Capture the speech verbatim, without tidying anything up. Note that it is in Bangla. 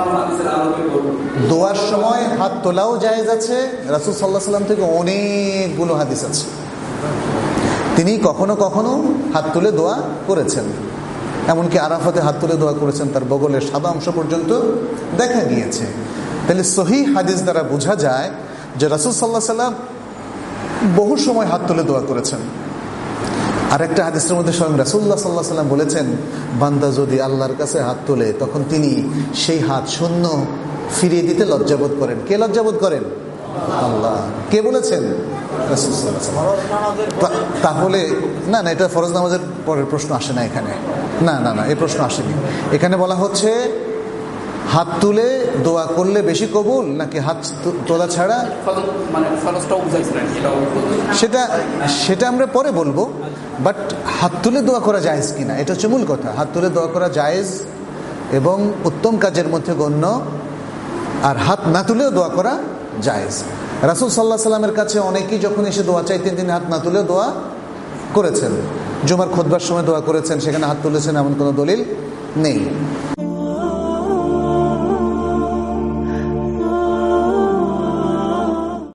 দোয়ার সময় হাত তোলাও জায়েজ আছে। রাসূল সাল্লাল্লাহু আলাইহি ওয়াসাল্লাম থেকে অনেকগুলো হাদিস আছে, তিনি কখনো কখনো হাত তুলে দোয়া করেছেন, এমনকি আরাফাতে হাত তুলে দোয়া করেছেন, তার বগলের সাদা অংশ পর্যন্ত দেখা গিয়েছে। তাহলে সহিহ হাদিস দ্বারা বোঝা যায় যে রাসূল সাল্লাল্লাহু আলাইহি ওয়াসাল্লাম বহু সময় হাত তুলে দোয়া করেছেন। আরেকটা হাদিসের মধ্যে স্বয়ং রাসূলুল্লাহ সাল্লাল্লাহু আলাইহি ওয়াসাল্লাম বলেছেন, বান্দা যদি আল্লাহর কাছে হাত তোলে তখন তিনি সেই হাত শূন্য ফিরিয়ে দিতে লজ্জাবোধ করেন। কে লজ্জাবোধ করেন? আল্লাহ। কে বলেছেন? রাসূল সাল্লাল্লাহু আলাইহি ওয়াসাল্লাম। তাহলে না না, এটা ফরজ নামাজের পরের প্রশ্ন আসে না এখানে, না না না এই প্রশ্ন আসেনি। এখানে বলা হচ্ছে হাত তুলে দোয়া করলে বেশি কবুল নাকি হাত তোলা ছাড়া, সেটা সেটা আমরা পরে বলবো। বাট হাত তুলে দোয়া করা জায়েজ কিনা এটা হচ্ছে মূল কথা। হাত তুলে দোয়া করা জায়েজ এবং উত্তম কাজের মধ্যে গণ্য, আর হাত না তুলেও দোয়া করা জায়েজ। রাসূল সাল্লাল্লাহু আলাইহি ওয়াসাল্লামের কাছে অনেকেই যখন এসে দোয়া চাইতেন তিনি হাত না তুলেও দোয়া করেছেন। জুমার খুতবার সময় দোয়া করেছেন, সেখানে হাত তুলেছেন এমন কোনো দলিল নেই।